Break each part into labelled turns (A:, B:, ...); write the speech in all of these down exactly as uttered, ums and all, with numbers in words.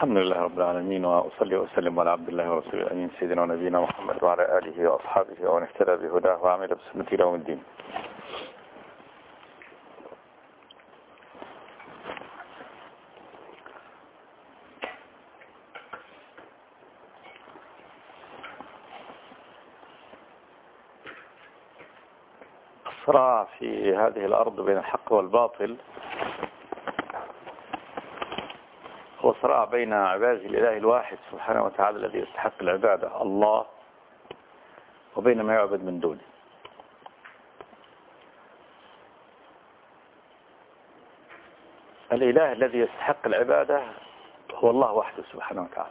A: الحمد لله رب العالمين، وأصلي وأسلم على عبد الله ورسوله الأمين سيدنا ونبينا محمد وعلى آله وأصحابه ومن اهتدى بهداه وعمل بسنته إلى يوم الدين. الصراع في هذه الأرض بين الحق والباطل هو صراع بين عباد الإله الواحد سبحانه وتعالى الذي يستحق العبادة الله، وبين ما يعبد من دونه. الإله الذي يستحق العبادة هو الله وحده سبحانه وتعالى،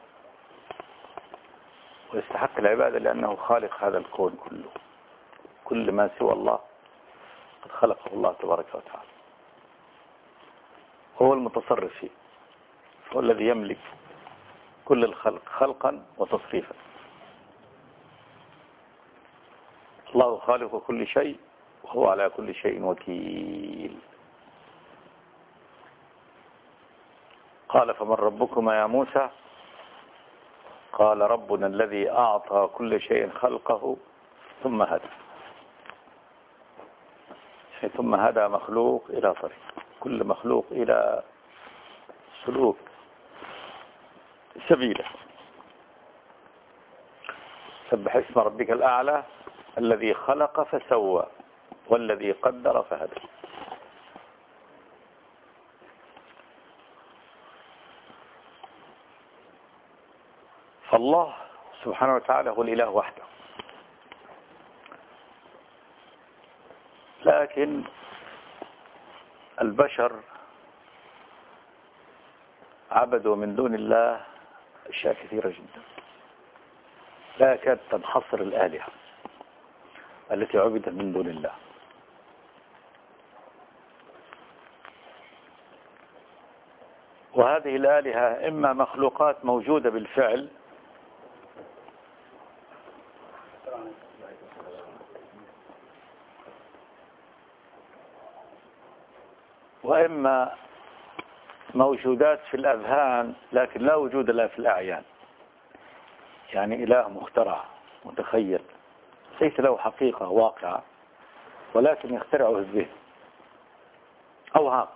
A: ويستحق العبادة لأنه خالق هذا الكون كله. كل ما سوى الله قد خلقه الله تبارك وتعالى، هو المتصرف فيه، هو الذي يملك كل الخلق خلقا وتصريفا. الله خالق كل شيء وهو على كل شيء وكيل. قال: فمن ربكما يا موسى؟ قال: ربنا الذي أعطى كل شيء خلقه ثم هدى. ثم هدى مخلوق إلى طريق، كل مخلوق إلى سلوك سبيله. سبح اسم ربك الأعلى الذي خلق فسوى والذي قدر فهدى. فالله سبحانه وتعالى هو الإله وحده، لكن البشر عبدوا من دون الله أشياء كثيرة جدا لا يكاد تنحصر الآلهة التي عبدت من دون الله. وهذه الآلهة إما مخلوقات موجودة بالفعل، وإما موجودات في الأذهان لكن لا وجود لها في الأعيان. يعني إله مخترع متخيل ليس له حقيقة واقعة، ولكن يخترعه الذهن أوهام.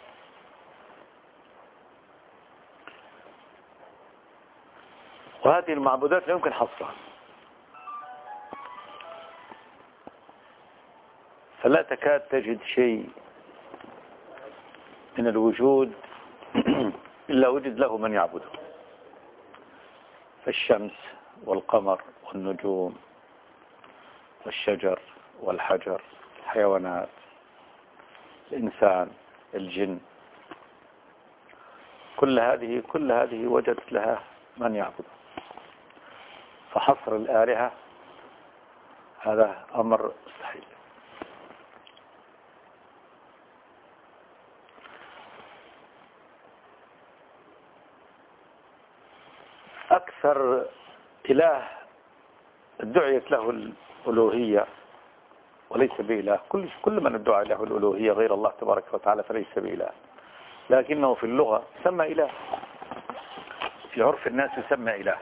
A: وهذه المعبودات لا يمكن حصرها، فلا تكاد تجد شيء من الوجود إلا وجد له من يعبده. فالشمس والقمر والنجوم والشجر والحجر، الحيوانات، الإنسان، الجن، كل هذه كل هذه وجدت لها من يعبده. فحصر الآلهة هذا أمر مستحيل. أكثر إله ادعيت له الألوهية وليس بإله، كل كل من ادعى له الألوهية غير الله تبارك وتعالى فليس بإله، لكنه في اللغة يسمى إله، في عرف الناس يسمى إله.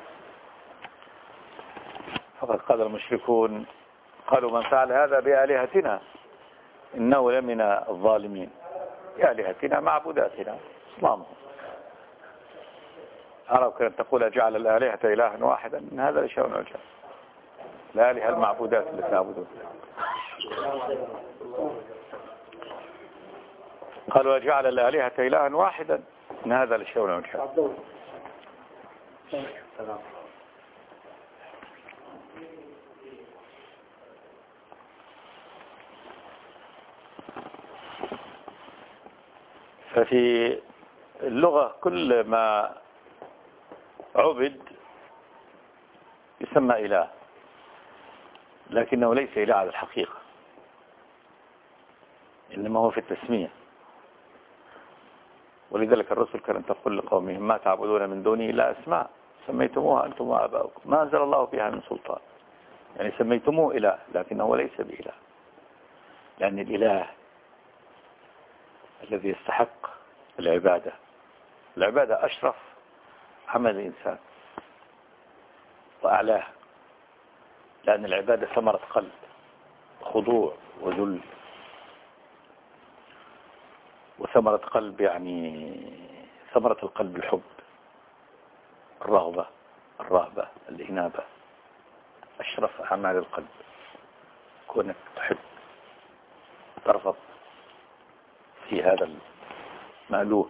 A: فقد قال المشركون قالوا: من فعل هذا بآلهتنا إنه لمن الظالمين. بآلهتنا معبوداتنا أصنامهم. عرب كانت تقول: جعل الآلهة إلها واحدا، إن هذا لشيء عجاب. الآلهة المعبودات التي تعبدون. قالوا: جعل الآلهة إلها واحدا، إن هذا لشيء عجاب. ففي اللغة كل ما عبد يسمى إله، لكنه ليس إله على الحقيقة، إنما هو في التسمية. ولذلك الرسل كانت تقول لقومهم: ما تعبدون من دوني إلا أسماء سميتموها أنتم وآباؤكم ما أنزل الله بها من سلطان. يعني سميتموه إله لكنه ليس بإله، لأن الإله الذي يستحق العبادة العبادة أشرف عمل الإنسان وأعلاه، لأن العبادة ثمرة قلب، خضوع وذل، وثمرة قلب يعني ثمرة القلب الحب، الرغبة، الرهبة، الإنابة، أشرف أعمال القلب كونك تحب ترغب في هذا المألوه،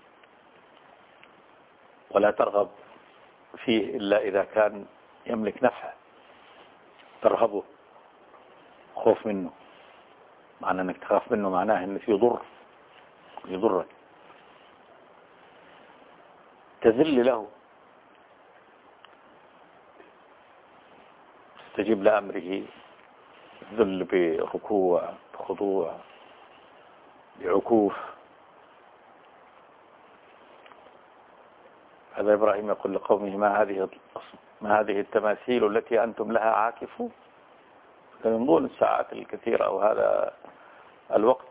A: ولا ترغب فيه إلا إذا كان يملك نفع، ترهبه خوف منه. معنى أنك تخاف منه معناه أنه يضر يضرك. تذل له، تستجيب لأمره، ذل بركوع، بخضوع، بعكوف. هذا إبراهيم يقول لقومه ما هذه ما هذه التماثيل التي أنتم لها عاكفون. ينظرون الساعات الكثيرة أو هذا الوقت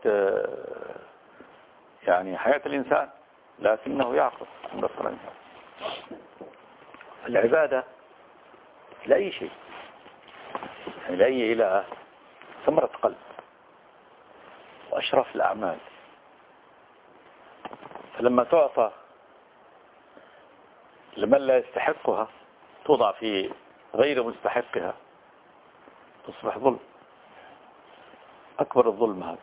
A: يعني حياة الإنسان، لكنه يعقل بصرا. العبادة لأي شيء، يعني لأي إله، ثمرة قلب وأشرف الأعمال. فلما تعطى لمن لا يستحقها توضع في غير مستحقها تصبح ظلم، أكبر الظلم هذا.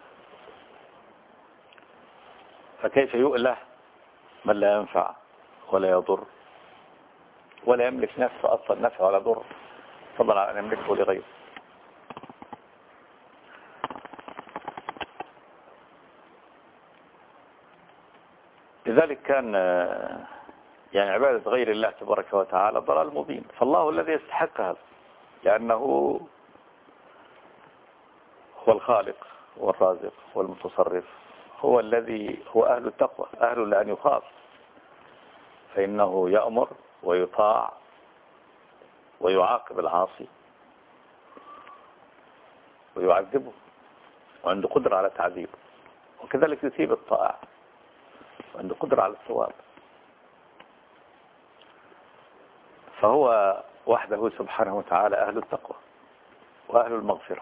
A: فكيف يؤله من لا ينفع ولا يضر ولا يملك نفسه أصلا نفع ولا ضر، فضلا عن أن يملكه لغيره. لذلك كان يعني عبادة غير الله تبارك وتعالى ضلال مبين. فالله الذي يستحق هذا، لأنه هو الخالق والرازق والمتصرف، هو الذي هو أهل التقوى، أهل لأن يخاف، فإنه يأمر ويطاع ويعاقب العاصي ويعذبه، وعنده قدرة على تعذيبه، وكذلك يثيب الطائع وعنده قدرة على الثواب. فهو وحده سبحانه وتعالى أهل التقوى وأهل المغفرة.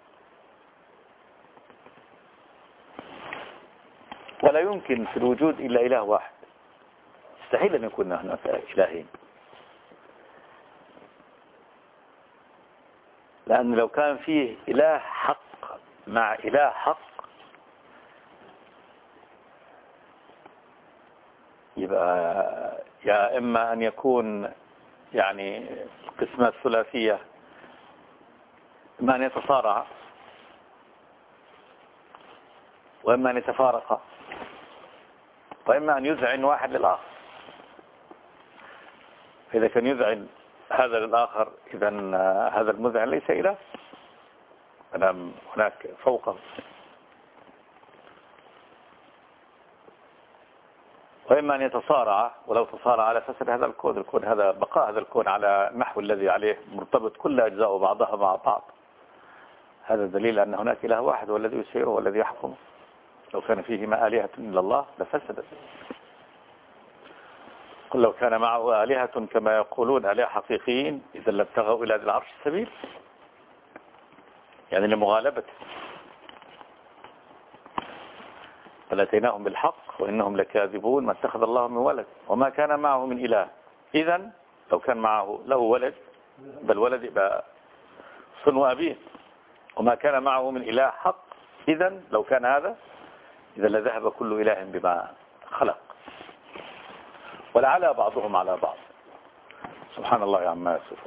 A: ولا يمكن في الوجود إلا إله واحد، مستحيل أن يكون هناك إلهين، لأن لو كان فيه إله حق مع إله حق يبقى يا إما أن يكون يعني القسمة الثلاثية، إما أن يتصارع وإما أن يتفارق وإما أن يذعن واحد للآخر. إذا كان يذعن هذا للآخر إذن هذا المذعن ليس إله، أنا هناك فوقه. وإما أن يتصارع، ولو تصارع على فسد هذا الكون، الكون هذا بقاء هذا الكون على النحو الذي عليه مرتبط كل أجزاء بعضها مع بعض. هذا دليل أن هناك إله واحد هو الذي يسيره والذي يحكمه. لو كان فيهما آلهة إلا الله لفسدت. قل لو كان معه آلهة كما يقولون آلهة حقيقيين إذا لابتغوا إلى ذي العرش السبيل، يعني لمغالبته. فلاتيناهم بالحق وإنهم لكاذبون ما اتخذ الله من ولد وما كان معه من إله. إذن لو كان معه له ولد، بل ولد يبقى صنو أبيه، وما كان معه من إله حق. إذن لو كان هذا إذا لذهب كل إله بما خلق، ولعلى بعضهم على بعض. سبحان الله عما يصفون.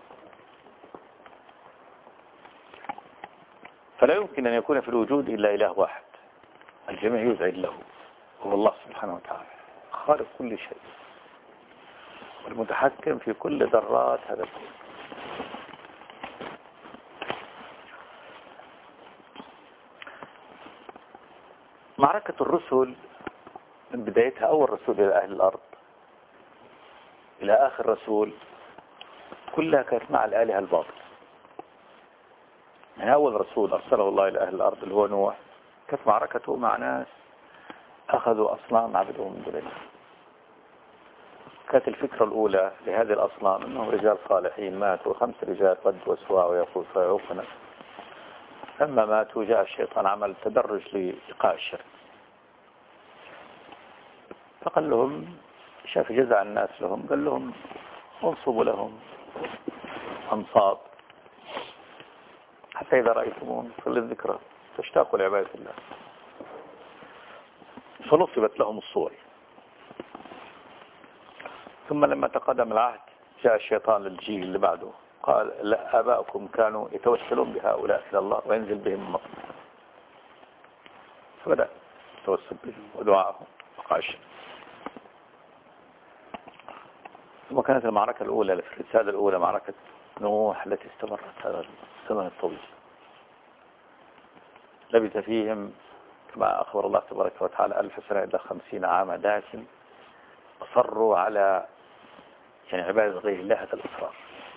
A: فلا يمكن أن يكون في الوجود إلا إله واحد الجميع يذعن له، هو الله سبحانه وتعالى خالق كل شيء والمتحكم في كل ذرات هذا الكون. معركة الرسل من بدايتها، أول رسول إلى أهل الأرض إلى آخر رسول، كلها كانت مع الآلهة الباطل. يعني أول رسول أرسله الله إلى أهل الأرض اللي هو نوح، كانت معركته مع ناس أخذوا أصنام عبدهم من دون الله. كانت الفكرة الأولى لهذه الأصنام أنهم رجال صالحين ماتوا، خمس رجال قد وسواع ويقول فيعوقنا. لما ماتوا جاء الشيطان عمل تدرج لإيقاع الشرك، فقال لهم شاف جزع الناس لهم، قال لهم انصبوا لهم أنصاب حتى إذا رأيتمون في الذكرى تشتاقوا لعبادة الله. فنصبت لهم الصور. ثم لما تقدم العهد جاء الشيطان للجيل اللي بعده قال لا، آباؤكم كانوا يتوسلون بهؤلاء إلى الله وينزل بهم المطر. فبدأ يتوسل بهم ودعائهم وقع الشرك. ثم كانت المعركة الأولى في الرسالة الأولى معركة نوح التي استمرت هذا الزمن الطويل، لبث فيهم كما أخبر الله تبارك وتعالى ألف سنة إلى خمسين عاما، لكن أصروا على يعني عبادة غير الله هذا الإصرار،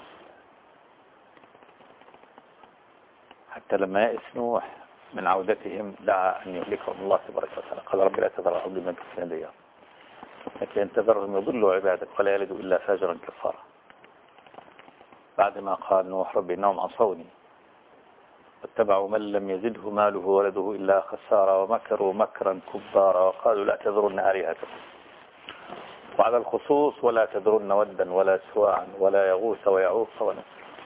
A: حتى لما يأس نوح من عودتهم دعا أن يهلكهم الله تبارك وتعالى، قال رب لا تذر الأرض من كفرين ديار لكن إن تذرهم يضلوا عبادك ولا يلدوا إلا فاجرا كفارا. بعدما قال نوح رب إنهم عصوني واتبعوا من لم يزده ماله ولده إلا خسارا ومكروا مكرا كبارا وقالوا لا تذرن آلهتكم، وعلى الخصوص ولا تذرن ودا ولا سواعا ولا يغوث ويعوق ونسر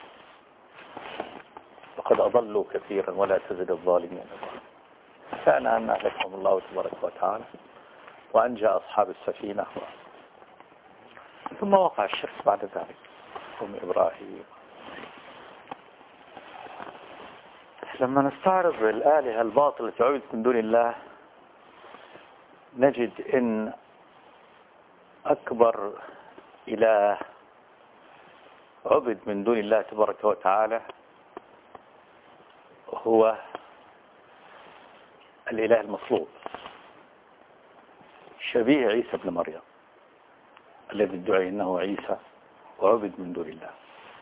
A: وقد أضلوا كثيرا ولا تزد الظالمين. كان أن أهلكهم الله تبارك وتعالى وأنجى أصحاب السفينة. ثم وقع الشرك بعد ذلك قوم إبراهيم. لما نستعرض الآلهة الباطلة التي عبدت من دون الله نجد إن أكبر إله عبد من دون الله تبارك وتعالى هو الإله المصلوب شبيه عيسى بن مريم الذي ادعي أنه عيسى وعبد من دون الله.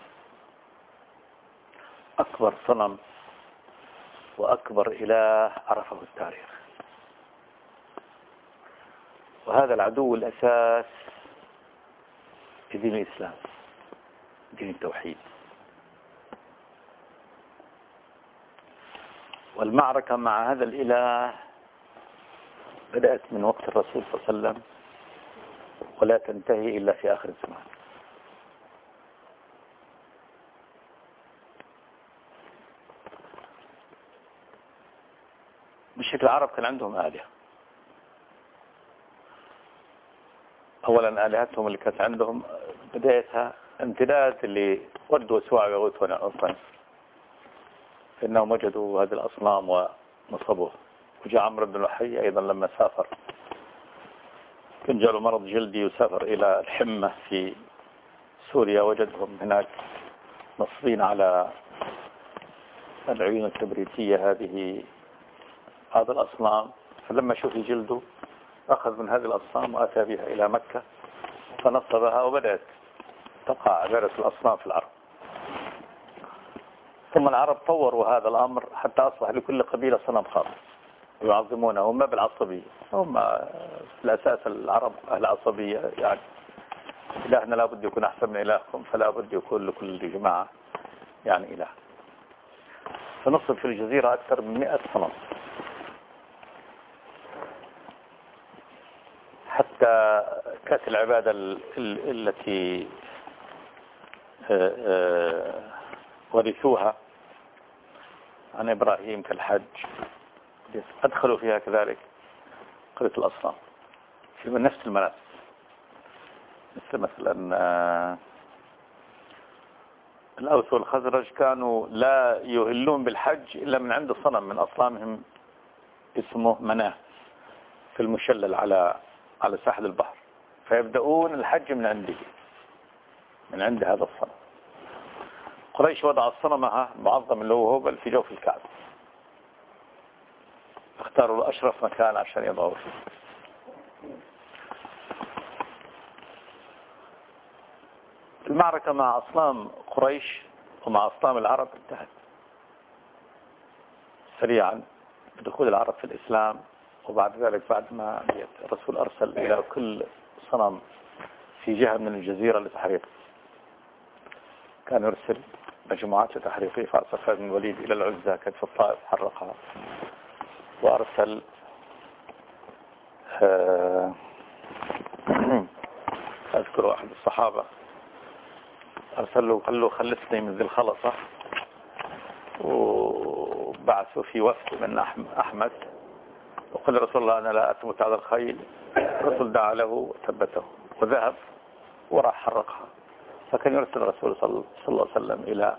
A: أكبر صنم وأكبر إله عرفه التاريخ، وهذا العدو الأساس في دين الإسلام، دين التوحيد. والمعركة مع هذا الإله بدأت من وقت الرسول صلى الله عليه وسلم ولا تنتهي إلا في آخر الزمان. بشكل العرب كان عندهم آلهة. أولا آلهتهم اللي كانت عندهم بدايتها امتداد اللي ود وسواع ويغوث ونعوث، فإنهم وجدوا هذه الأصنام ونصبوها. وجاء عمرو بن لحي أيضا لما سافر كان جاله مرض جلدي وسافر إلى الحمة في سوريا، وجدهم هناك نصبين على العيون الكبريتية هذه هذا الأصنام. فلما شوف جلده أخذ من هذه الأصنام وأتى بها إلى مكة فنصبها، وبدأت تقع عبادة الأصنام في العرب. ثم العرب طوروا هذا الأمر حتى أصبح لكل قبيلة صنم خاص يعظمونه، هم بالعصبية. هم في الأساس العرب أهل عصبية، يعني إلهنا لا بد يكون أحسن من إلهكم فلا بد يكون لكل جماعة يعني إله. فنصب في الجزيرة أكثر من مئة صنم، حتى كانت العبادة التي ورثوها عن إبراهيم كالحج أدخلوا فيها كذلك قرية الأصنام في نفس المناسك، مثل مثلا الأوس والخزرج كانوا لا يهلون بالحج إلا من عند صنم من أصنامهم اسمه مناه في المشلل على على ساحل البحر، فيبدأون الحج من عنده من عند هذا الصنم. قريش وضع الصنم معظم اللي هو هبل في جوف الكعبة، اختاروا له أشرف مكان عشان يضعوا فيه. المعركة مع أصنام قريش ومع أصنام العرب انتهت سريعا بدخول العرب في الإسلام. وبعد ذلك بعد ما الرسول أرسل إلى كل صنم في جهة من الجزيرة لتحريق، كان يرسل مجموعات لتحريقه، فأرسل خالد بن الوليد إلى العزة كانت في الطائف حرقها، وأرسل آه أذكر أحد الصحابة أرسل له قال له خلصني من ذي الخلصة، وبعثوا في وفد من أحمد وقال رسول الله أنا لا أثبت على الخيل. الرسول دعا له وثبته وذهب وراح حرقها. فكان يرسل الرسول صلى الله عليه وسلم إلى،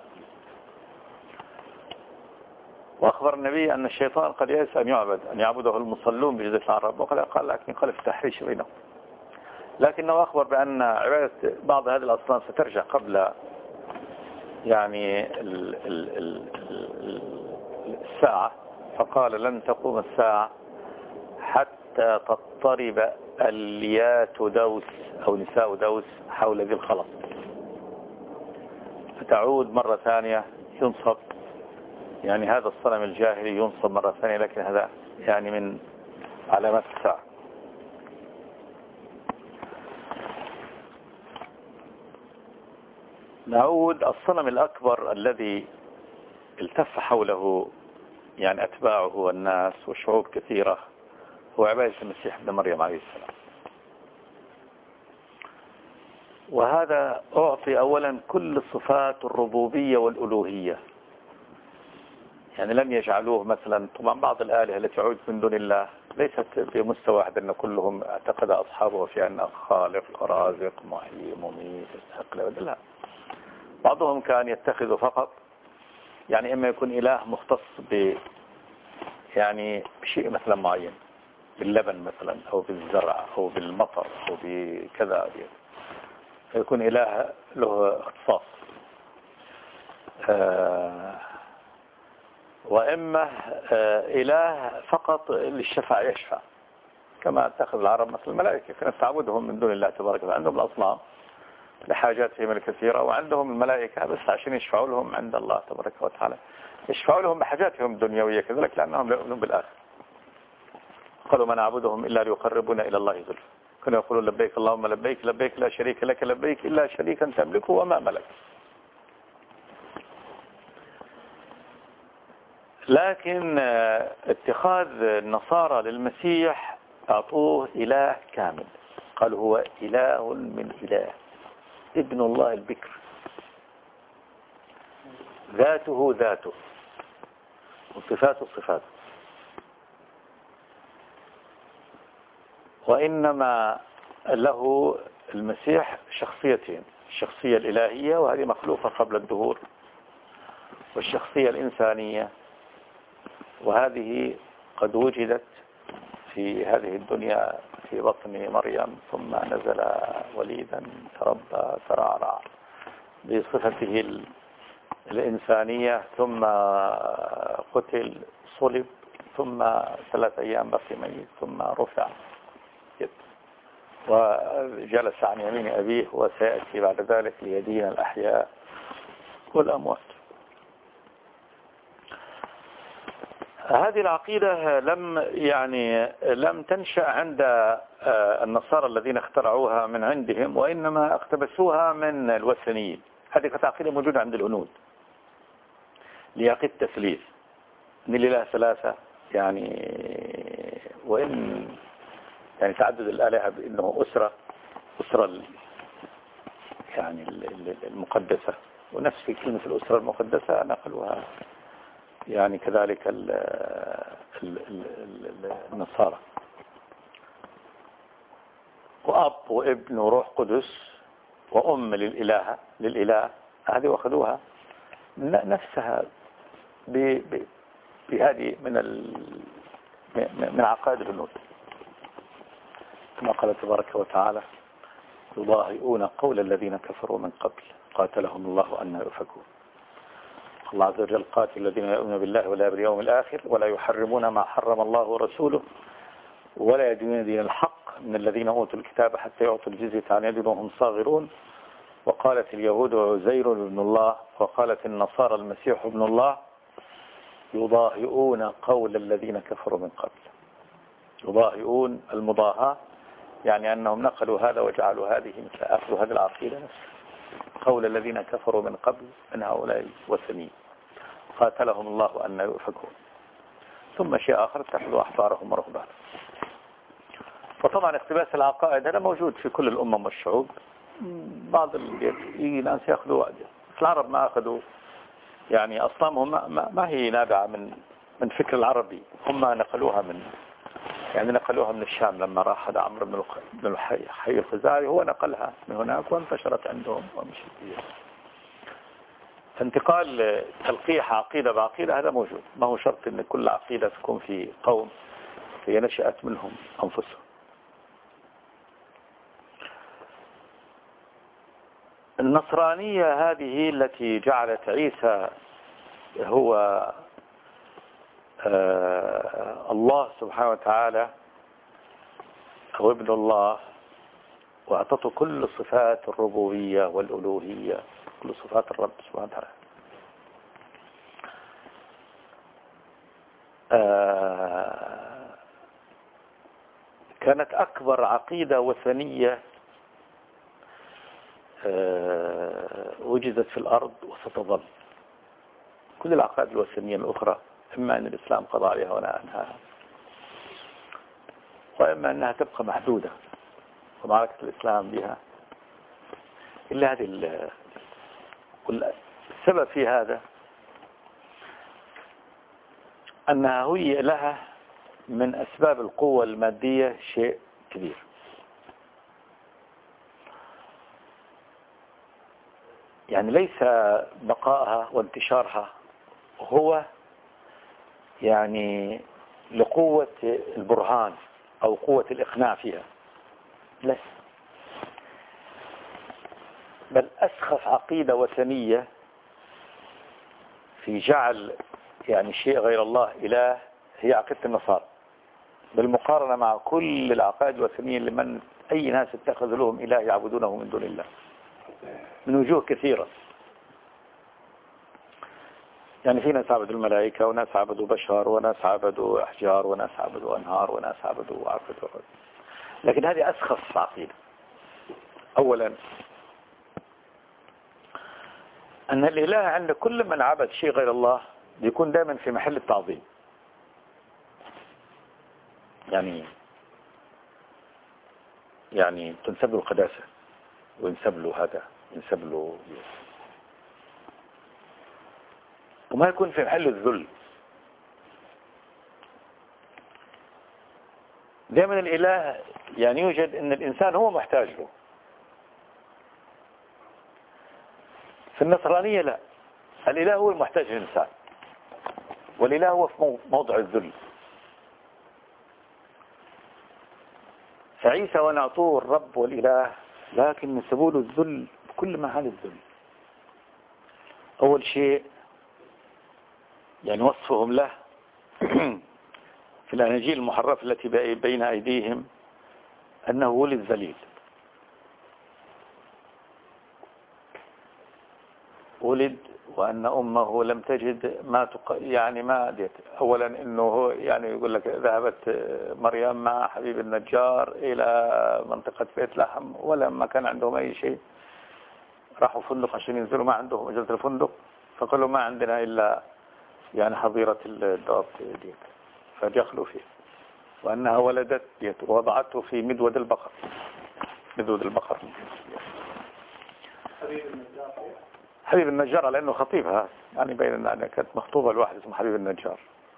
A: وأخبر النبي أن الشيطان قد يأس أن يعبد أن يعبده المصلون بجزيرة العرب، وقال قال لكن قال في التحريش بينهم، لكنه أخبر بأن عبادة بعض هذه الأصنام سترجع قبل يعني ال ال ال ال الساعة، فقال لن تقوم الساعة حتى تضطرب اليات دوس أو نساء دوس حول ذي الخلط، فتعود مرة ثانية ينصب، يعني هذا الصنم الجاهلي ينصب مرة ثانية، لكن هذا يعني من علامات الساعة. نعود الصنم الأكبر الذي التف حوله يعني أتباعه والناس وشعوب كثيرة هو عبادة المسيح ابن مريم عليه السلام. وهذا أعطي أولا كل صفات الربوبية والألوهية، يعني لم يجعلوه مثلا، طبعا بعض الآلهة التي تعود من دون الله ليست بمستوى واحد أن كلهم اعتقد أصحابه في أن خالق رازق محيي مميت يستحق له، لا، بعضهم كان يتخذ فقط يعني إما يكون إله مختص ب يعني بشيء مثلا معين، باللبن مثلا أو بالزرع أو بالمطر أو بكذا، فيكون إله له اختصاص، آه وإما آه إله فقط للشفاعة يشفع، كما اتخذ العرب مثل الملائكة كانت تعبدهم من دون الله تبارك وتعالى، عندهم الأصنام لحاجاتهم الكثيرة، وعندهم الملائكة بس عشان يشفعوا لهم عند الله تبارك وتعالى، يشفعوا لهم بحاجاتهم الدنيوية كذلك لأنهم لا يؤمنون بالآخر. قالوا ما نعبدهم إلا ليقربونا إلى الله زلفى، كانوا يقولون لبيك اللهم لبيك لبيك لا شريك لك لبيك إلا شريكا تملكه وما ملك. لكن اتخاذ النصارى للمسيح أعطوه إله كامل، قالوا هو إله من إله، ابن الله البكر، ذاته ذاته وصفاته صفاته، وإنما له المسيح شخصيتين، الشخصية الإلهية وهذه مخلوقة قبل الدهور، والشخصية الإنسانية وهذه قد وجدت في هذه الدنيا في بطن مريم، ثم نزل وليدا تربى ترعرع بصفته الإنسانية، ثم قتل صلب، ثم ثلاث أيام بقي ميت، ثم رفع وجلس عن يمين أبيه، وسيأتي بعد ذلك ليدين الأحياء والأموات. هذه العقيدة لم يعني لم تنشأ عند النصارى الذين اخترعوها من عندهم، وإنما اقتبسوها من الوثنيين. هذه كانت عقيدة موجودة عند الهنود لعقيدة التثليث، ان الإله ثلاثة، يعني وإن يعني تعدد الآلهة بأنه أسرة أسرة يعني المقدسة، ونفس كلمة الأسرة المقدسة نقلوها يعني كذلك ال ال ال النصارى، وأب وابن وروح قدس وأم للإله للإله، هذه واخذوها نفسها بهذه من من عقائد الهنود، كما قال تبارك وتعالى يضاهئون قول الذين كفروا من قبل قاتلهم الله أن يؤفكون. الله عز وجل قاتل الذين يؤمنون بالله ولا باليوم الآخر ولا يحرمون ما حرم الله ورسوله ولا يدينون دين الحق من الذين أوتوا الكتاب حتى يعطوا الجزية عن يد وهم صاغرون. وقالت اليهود عزير ابن الله وقالت النصارى المسيح ابن الله يضاهئون قول الذين كفروا من قبل. يضاهئون، المضاهاة يعني أنهم نقلوا هذا وجعلوا هذه مثل أخذوا هذه العقيدة نفس قول الذين كفروا من قبل من هؤلاء وثنيين قاتلهم الله أن يؤفكون. ثم شيء آخر اتخذوا أحبارهم ورهبانهم. وطبعا اقتباس العقائد هذا موجود في كل الأمم والشعوب. بعض الناس يأخذوا العرب ما أخذوا يعني أصنامهم ما, ما هي نابعة من من فكر العربي، هم نقلوها من يعني نقلوها من الشام لما راح هذا عمرو بن بن الحي الخزاعي هو نقلها من هناك وانتشرت عندهم ومشيت بها. فانتقال تلقيح عقيدة بعقيدة هذا موجود، ما هو شرط ان كل عقيدة تكون في قوم هي نشأت منهم أنفسهم. النصرانية هذه التي جعلت عيسى هو آه الله سبحانه وتعالى هو ابن الله، واعطته كل صفات الربوبية والألوهية، كل صفات الرب سبحانه وتعالى. آه كانت أكبر عقيدة وثنية آه وجدت في الأرض وستظل. كل العقائد الوثنية الأخرى إما أن الإسلام قضى عليها ونهى عنها، وإما أنها تبقى محدودة ومعركة الإسلام بها. إلا هذه السبب في هذا أنها هي لها من أسباب القوة المادية شيء كبير. يعني ليس بقائها وانتشارها هو يعني لقوة البرهان أو قوة الإقناع فيها، لا، بل أسخف عقيدة وثنية في جعل يعني شيء غير الله إله هي عقيدة النصارى، بالمقارنة مع كل العقائد الوثنية لمن أي ناس اتخذوا لهم إله يعبدونه من دون الله من وجوه كثيرة. يعني في ناس عبدوا الملائكة، وناس عبدوا بشر، وناس عبدوا أحجار، وناس عبدوا أنهار، وناس عبدوا عبدوا لكن هذه أسخف عقيدة. أولا أن الإله عند كل من عبد شيء غير الله بيكون دائما في محل التعظيم. يعني يعني تنسب له القداسة وينسب له هذا ينسب له، وما يكون في محل الذل. دائما الإله يعني يوجد أن الإنسان هو محتاج له. في النصرانية لا، الإله هو المحتاج للإنسان، والإله هو في موضع الذل. فعيسى ونعطوه الرب والإله لكن نسبوا له الذل بكل معاني الذل. أول شيء يعني وصفهم له في الأناجيل المحرفة التي بين أيديهم أنه ولد ذليل، ولد وأن أمه لم تجد ما تق... يعني ما ديت. أولا إنه هو يعني يقول لك ذهبت مريم مع حبيب النجار إلى منطقة بيت لحم ولما كان عندهم أي شيء راحوا فندق عشان ينزلوا، ما عندهم أجازة الفندق، فقالوا ما عندنا إلا يعني حظيرة الدواب ديت، فدخلوا فيه. وأنها ولدت ديت ووضعته في مدود البقر، مدود البقر. حبيب النجار حبيب النجار لأنه خطيبها، يعني بين أنها كانت مخطوبة لواحد اسمه حبيب النجار.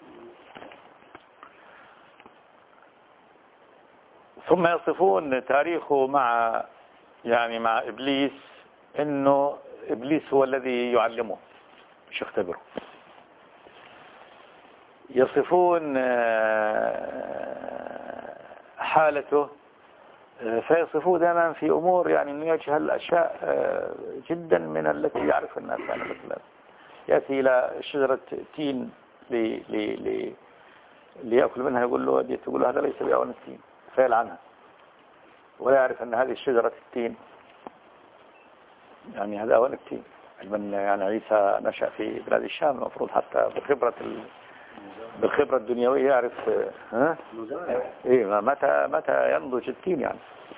A: ثم يصفون تاريخه مع يعني مع إبليس إنه إبليس هو الذي يعلمه مش يختبره. يصفون حالته فيصفوه دائما في أمور يعني أنه يجهل أشياء جدا من التي يعرف الناس. يعني مثلا يأتي إلى شجرة تين لي لي لي ليأكل منها، يقول له يقول له هذا ليس بأوان التين، فيلعنها، ولا يعرف أن هذه الشجرة التين يعني هذا أوان التين. علما يعني عيسى نشأ في بلاد الشام، المفروض حتى بخبرة بالخبرة الدنيوية يعرف ها ايه متى متى ينضج التين يعني.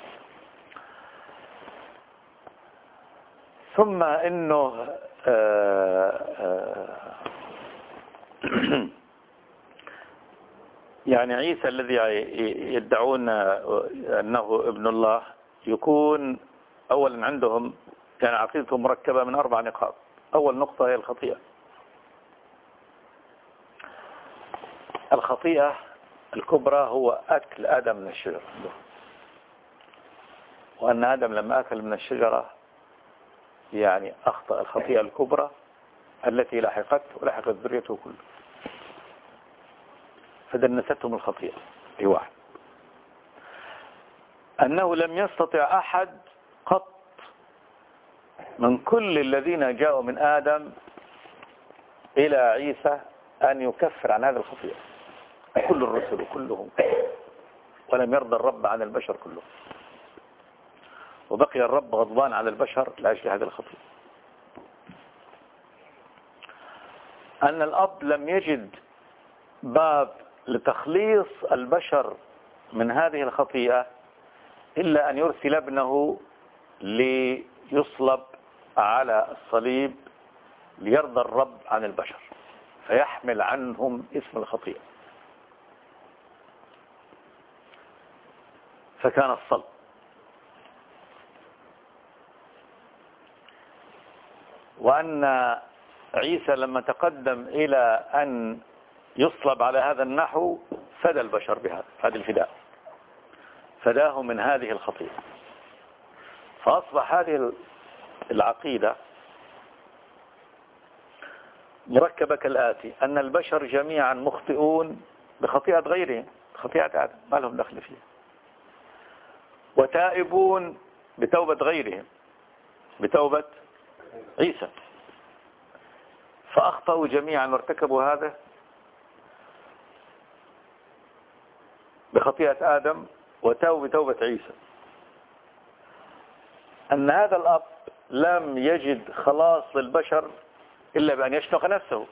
A: ثم انه آآ آآ يعني عيسى الذي يدعون انه ابن الله يكون اولا عندهم كان عقيدته مركبة من اربع نقاط. اول نقطة هي الخطيئة. الخطيئة الكبرى هو أكل آدم من الشجرة، وأن آدم لما أكل من الشجرة يعني أخطأ الخطيئة الكبرى التي لحقته ولحقت ذريته كله، فدنستهم الخطيئة. دي واحد. أنه لم يستطع أحد قط من كل الذين جاءوا من آدم إلى عيسى أن يكفر عن هذه الخطيئة، كل الرسل كلهم، ولم يرضى الرب عن البشر كلهم، وبقي الرب غضبان على البشر لأجل هذه الخطيئة. أن الأب لم يجد باب لتخليص البشر من هذه الخطيئة إلا أن يرسل ابنه ليصلب على الصليب ليرضى الرب عن البشر فيحمل عنهم اسم الخطيئة، فكان الصلب. وأن عيسى لما تقدم إلى أن يصلب على هذا النحو فدى البشر بهذا هذا الفداء، فداه من هذه الخطيئة. فأصبح هذه العقيدة مركبة كالآتي: أن البشر جميعا مخطئون بخطيئة غيرهم، خطيئة آدم ما لهم دخل فيها، وتائبون بتوبة غيرهم، بتوبة عيسى. فأخطأوا جميعا وارتكبوا هذا بخطيئة آدم وتابوا بتوبة عيسى. أن هذا الأب لم يجد خلاص للبشر إلا بأن يشنق نفسه،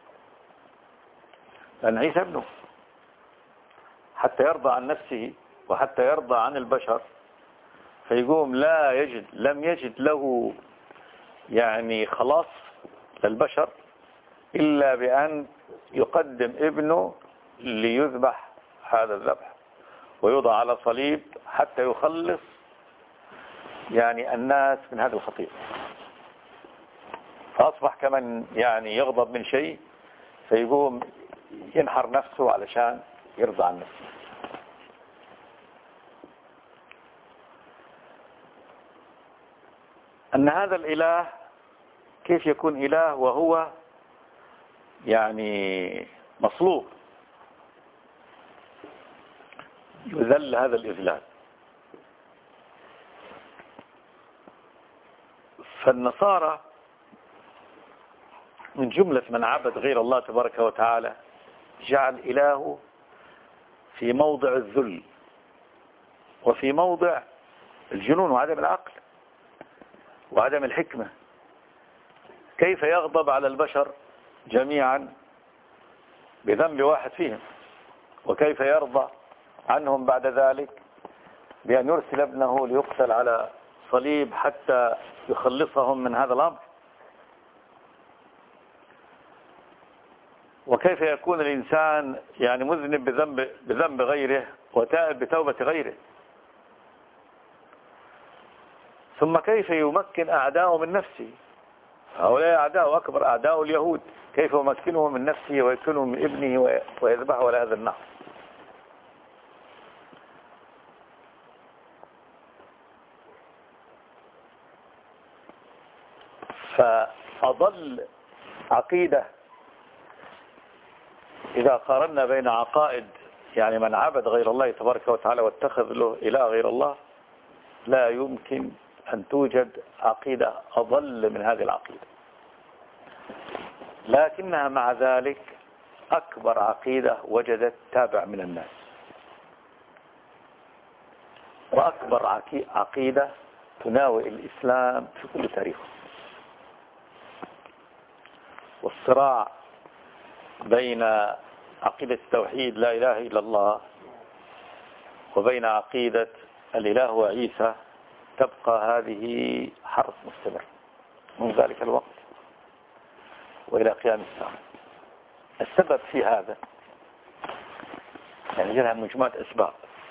A: لأن عيسى ابنه، حتى يرضى عن نفسه وحتى يرضى عن البشر. فيقوم لا يجد لم يجد له يعني خلاص للبشر إلا بأن يقدم ابنه ليذبح هذا الذبح ويوضع على صليب حتى يخلص يعني الناس من هذه الخطيئة. فأصبح كمن يعني يغضب من شيء فيقوم ينحر نفسه علشان يرضى عن نفسه. أن هذا الإله كيف يكون إله وهو يعني مصلوب، يذل هذا الإذلال. فالنصارى من جملة من عبد غير الله تبارك وتعالى جعل إله في موضع الذل وفي موضع الجنون وعدم العقل وعدم الحكمة. كيف يغضب على البشر جميعا بذنب واحد فيهم، وكيف يرضى عنهم بعد ذلك بأن يرسل ابنه ليقتل على صليب حتى يخلصهم من هذا الأمر. وكيف يكون الإنسان يعني مذنب بذنب, بذنب غيره وتائب بتوبة غيره. ثم كيف يمكن أعداءه من نفسه، هؤلاء أعداء أكبر أعداء اليهود، كيف يمكنه من نفسه ويكنه من ابنه ويذبحه على هذا النحو. فأضل عقيدة إذا قارنا بين عقائد يعني من عبد غير الله تبارك وتعالى واتخذ له إله غير الله، لا يمكن أن توجد عقيدة أضل من هذه العقيدة. لكنها مع ذلك أكبر عقيدة وجدت تابع من الناس، وأكبر عقيدة تناوئ الإسلام في كل تاريخه. والصراع بين عقيدة التوحيد لا إله إلا الله وبين عقيدة الإله وعيسى تبقى هذه حرب مستمر من ذلك الوقت وإلى قيام الساعة. السبب في هذا يعني جلها مجموعة أسباب.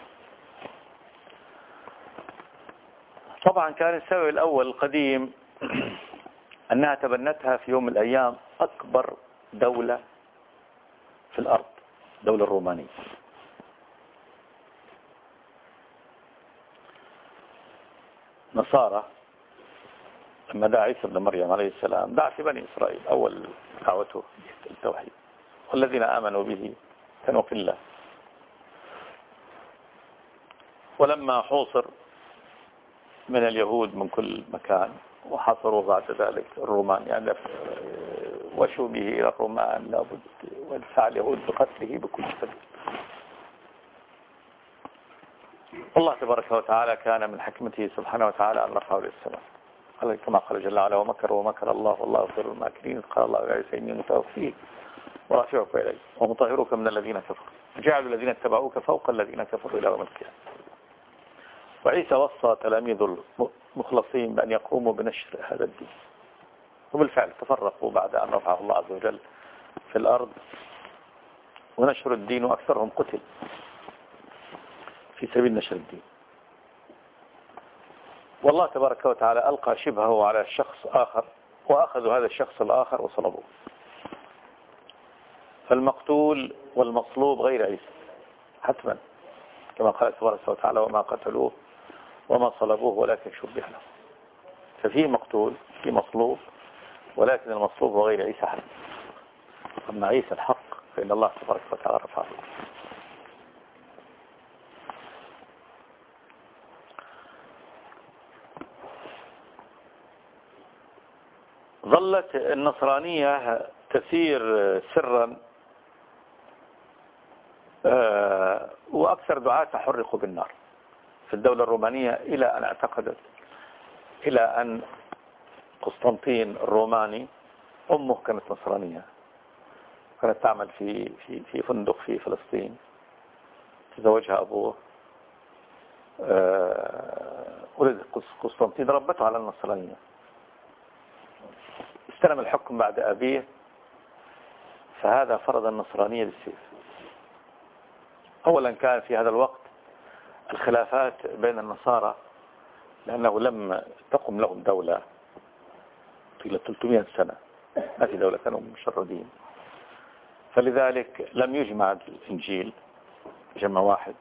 A: طبعا كان السبب الأول القديم أنها تبنتها في يوم من الأيام أكبر دولة في الأرض، دولة الرومانية. نصارى لما دعا عيسى ابن مريم عليه السلام دعا في بني إسرائيل أول دعوته التوحيد، والذين آمنوا به كانوا قلة. ولما حوصر من اليهود من كل مكان وحصروا بعد ذلك الرومان، يعني وشوا به إلى الرومان لابد ودفع اليهود بقتله بكل سبيل. الله تبارك وتعالى كان من حكمته سبحانه وتعالى أن رفعه للسماء كما قال جل وعلا ومكر ومكر الله والله خير الماكرين. قال الله يا عيسى إني متوفيك ورافعك إلي ومطهرك من الذين كفروا جعلوا الذين اتبعوك فوق الذين كفروا إلى يوم القيامة. وعيسى وصى تلاميذ المخلصين بأن يقوموا بنشر هذا الدين، وبالفعل تفرقوا بعد أن رفعه الله عز وجل في الأرض ونشر الدين، وأكثرهم قتل في سبيل نشر الدين. والله تبارك وتعالى ألقى شبهه على شخص آخر وأخذوا هذا الشخص الآخر وصلبوه. فالمقتول والمصلوب غير عيسى حتما كما قال تبارك وتعالى وما قتلوه وما صلبوه ولكن شبه له. ففيه مقتول في مصلوب، ولكن المصلوب هو غير عيسى حتما. أما عيسى الحق فإن الله تبارك وتعالى رفعه. ظلت النصرانية تسير سرا، وأكثر دعاة حرقوا بالنار في الدولة الرومانية إلى أن اعتقدت إلى أن قسطنطين الروماني أمه كانت نصرانية، كانت تعمل في في في فندق في فلسطين، تزوجها أبوه، ولد قسطنطين ربته على النصرانية، استلم الحكم بعد أبيه، فهذا فرض النصرانية بالسيف. أولا كان في هذا الوقت الخلافات بين النصارى لأنه لم تقم لهم دولة طيلة ثلاثمائة سنة، ما في دولة، كانوا مشردين، فلذلك لم يجمع الإنجيل جمع واحد،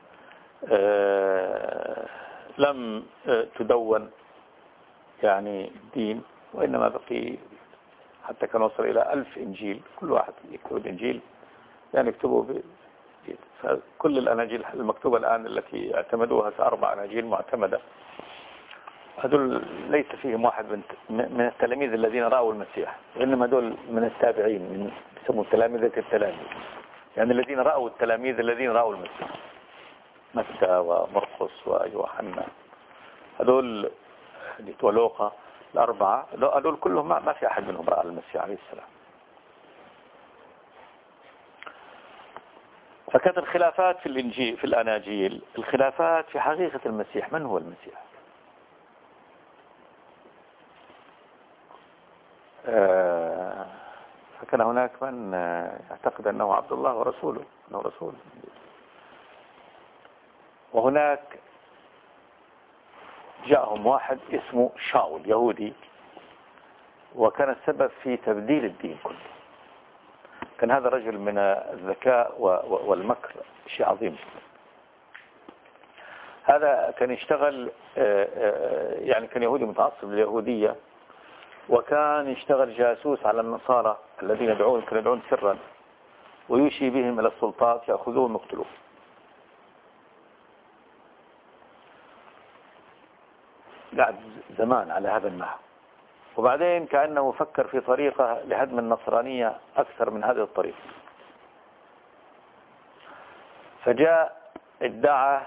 A: لم تدون يعني الدين، وإنما بقي حتى كان وصل إلى ألف إنجيل، كل واحد يكتب الإنجيل يعني يكتبوا ب... كل الأناجيل المكتوبة الآن التي اعتمدوها أربع أناجيل معتمدة، هذول ليس فيهم واحد من التلاميذ الذين رأوا المسيح، وإنما هذول من التابعين، من يسموا تلاميذة التلاميذ، يعني الذين رأوا التلاميذ الذين رأوا المسيح، متى ومرقس ويوحنا، هذول ولوقا الأربعة، هذول كلهم ما في أحد منهم رأى المسيح عليه السلام. فكانت الخلافات في الإنجيل في الأناجيل الخلافات في حقيقة المسيح، من هو المسيح؟ فكان هناك من يعتقد أنه عبد الله ورسوله، أنه رسول، وهناك جاءهم واحد اسمه شاول يهودي، وكان السبب في تبديل الدين كله. كان هذا الرجل من الذكاء والمكر شيء عظيم. هذا كان يشتغل يعني كان يهودي متعصب لليهودية، وكان يشتغل جاسوس على النصارى الذين يدعون كانوا يدعون سرا، ويوشي بهم إلى السلطات يأخذوهم ويقتلوهم. قعد زمان على هذا النحو، وبعدين كأنه فكر في طريقة لهدم النصرانية أكثر من هذه الطريقة، فجاء ادعى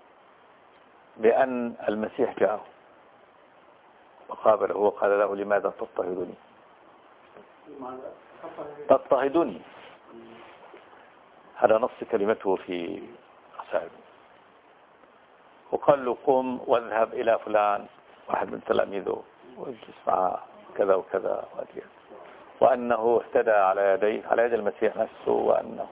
A: بأن المسيح جاءه وقابله وقال له لماذا تضطهدني تضطهدني هذا نص كلمته في رسائله. وقال له قم واذهب إلى فلان واحد من تلاميذه واجلس معه كذا وكذا وأدير. وأنه اهتدى على يديه على يد المسيح نفسه، وأنه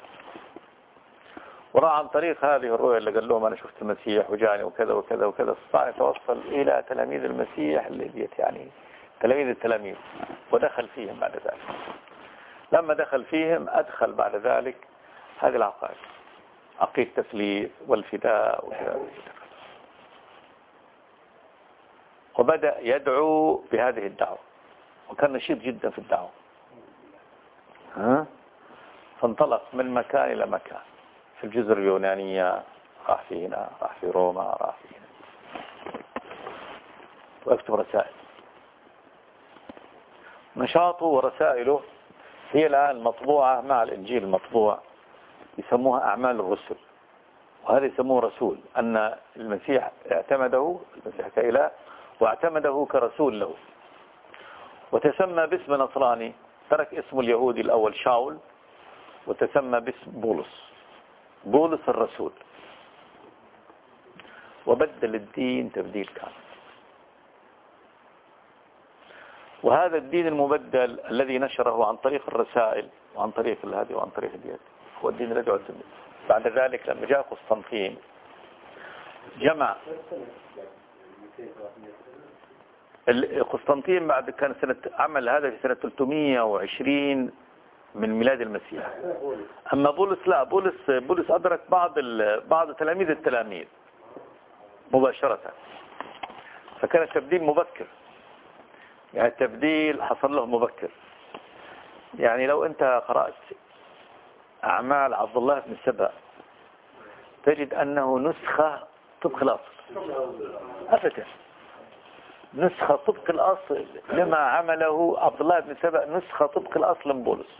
A: وراء عن طريق هذه الرؤية اللي قال لهم أنا شفت المسيح وجاني وكذا وكذا وكذا، استطاع يتوصل إلى تلاميذ المسيح اللي يعني تلاميذ التلاميذ، ودخل فيهم بعد ذلك. لما دخل فيهم أدخل بعد ذلك هذه العقائد، عقيدة التثليث والفداء وكذا، وبدأ يدعو بهذه الدعوة، وكان نشيط جدا في الدعوة. ها؟ فانطلق من مكان إلى مكان في الجزر اليونانية، راح في هنا، راح في روما، راح في هنا، ويكتب رسائل. نشاطه ورسائله هي الآن مطبوعة مع الإنجيل المطبوع، يسموها أعمال الرسل، وهذا يسموه رسول، أن المسيح اعتمده، المسيح كإله، واعتمده كرسول له، وتسمى باسم نصراني، ترك اسمه اليهودي الأول شاول، وتسمى باسم بولس، بولس الرسول، وبدل الدين تبديل كامل. وهذا الدين المبدل الذي نشره عن طريق الرسائل وعن طريق الهدي وعن طريق الدين هو الدين الذي اعتمد. بعد ذلك لما جاء قسطنطين جمع قسطنطين، بعد كان سنة عمل هذا في سنة ثلاثمئة وعشرين من ميلاد المسيح. أما بولس لا، بولس بولس أدرك بعض بعض تلاميذ التلاميذ مباشرة، فكان التبديل مبكر، يعني التبديل حصل له مبكر. يعني لو أنت قرأت أعمال عبد الله بن سبأ تجد أنه نسخة طبق الأصل أبدا، نسخة طبق الأصل لما عمله عبد الله بن سبأ، نسخة طبق الأصل من بولس.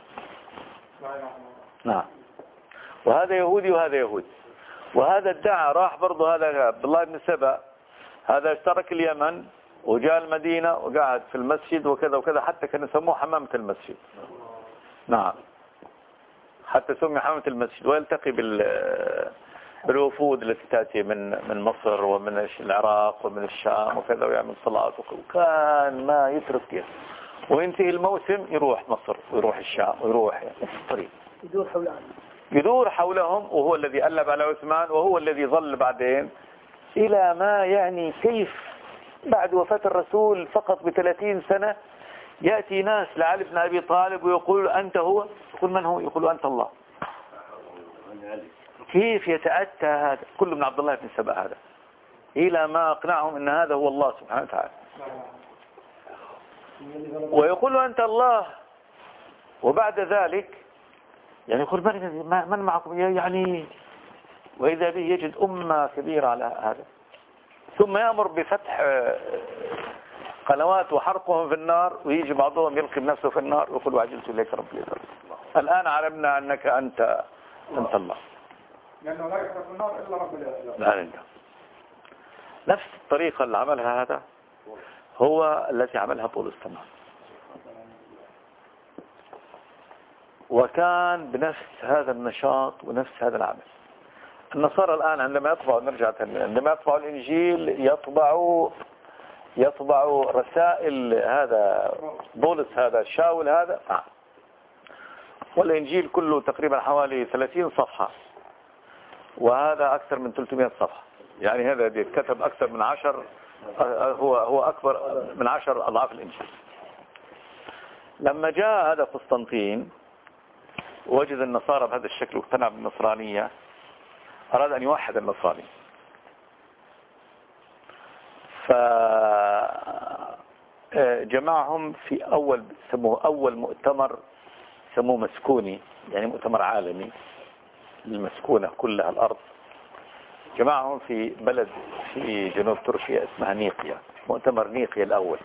A: نعم. وهذا يهودي وهذا يهودي، وهذا ادعى راح برضه، هذا عبد الله بن سبأ هذا ترك اليمن وجاء المدينة وقعد في المسجد وكذا وكذا، حتى كانوا يسموه حمامة المسجد. نعم، حتى سمي حمامة المسجد، ويلتقي بال بالوفود التي تأتي من من مصر ومن العراق ومن الشام وكذا، ويعمل صلاة، وكان ما يترك يد، وينتهي الموسم يروح مصر ويروح الشام ويروح في الطريق،
B: يدور حولهم
A: يدور حولهم، وهو الذي قلب على عثمان، وهو الذي ظل بعدين إلى ما يعني كيف بعد وفاة الرسول فقط بثلاثين سنة يأتي ناس لعلي بن أبي طالب ويقول أنت هو، يقول من هو؟ يقول أنت الله. كيف يتأتى هذا كله من عبد الله بن سبأ هذا، إلى ما أقنعهم أن هذا هو الله سبحانه وتعالى، ويقول أنت الله. وبعد ذلك يعني يقول من من معكم يعني، وإذا به يجد أمة كبيرة على هذا، ثم يأمر بفتح قنوات وحرقهم في النار، ويجي بعضهم يلقي بنفسه في النار ويقول وعجلت إليك ربي يذر. الآن علمنا أنك أنت أنت الله،
B: لأنه لا يحرق النار إلا رب العالمين.
A: لا لا. نفس الطريقة اللي عملها هذا هو التي عملها بولس تمام، وكان بنفس هذا النشاط ونفس هذا العمل. النصارى الآن عندما يطبعوا، نرجع تاني، عندما يطبعوا الإنجيل يطبعوا يطبعوا رسائل هذا بولس هذا شاول هذا آه. والإنجيل كله تقريبا حوالي ثلاثين صفحة، وهذا أكثر من ثلاثمئة صفحة، يعني هذا كتب أكثر من عشر، هو هو أكبر من عشر أضعاف الإنجيل. لما جاء هذا قسطنطين وجد النصارى بهذا الشكل واقتنع بالنصرانية، أراد أن يوحد النصراني، فجمعهم في أول سموه أول مؤتمر، سموه مسكوني، يعني مؤتمر عالمي للمسكونة كلها الأرض. جمعهم في بلد في جنوب تركيا اسمها نيقيا، مؤتمر نيقيا الأول.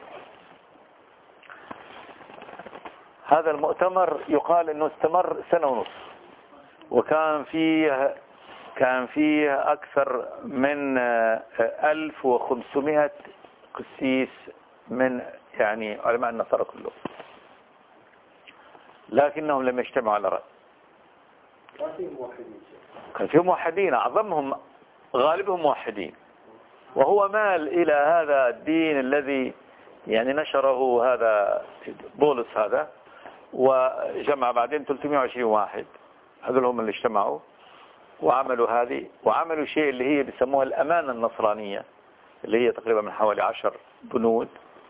A: هذا المؤتمر يقال أنه استمر سنة ونصف، وكان فيه كان فيه أكثر من ألف وخمسمائة قسيس من يعني علماء النصارى كلهم، لكنهم لم يجتمعوا على رأي.
B: كان فيه موحدين
A: كان فيه موحدين، أعظمهم غالبهم موحدين، وهو مال إلى هذا الدين الذي يعني نشره هذا بولس هذا، وجمع بعدين ثلاثمائة وعشرين واحد، هذول هم اللي اجتمعوا وعملوا هذه، وعملوا شيء اللي هي بيسموها الأمانة النصرانية، اللي هي تقريبا من حوالي عشر بنود.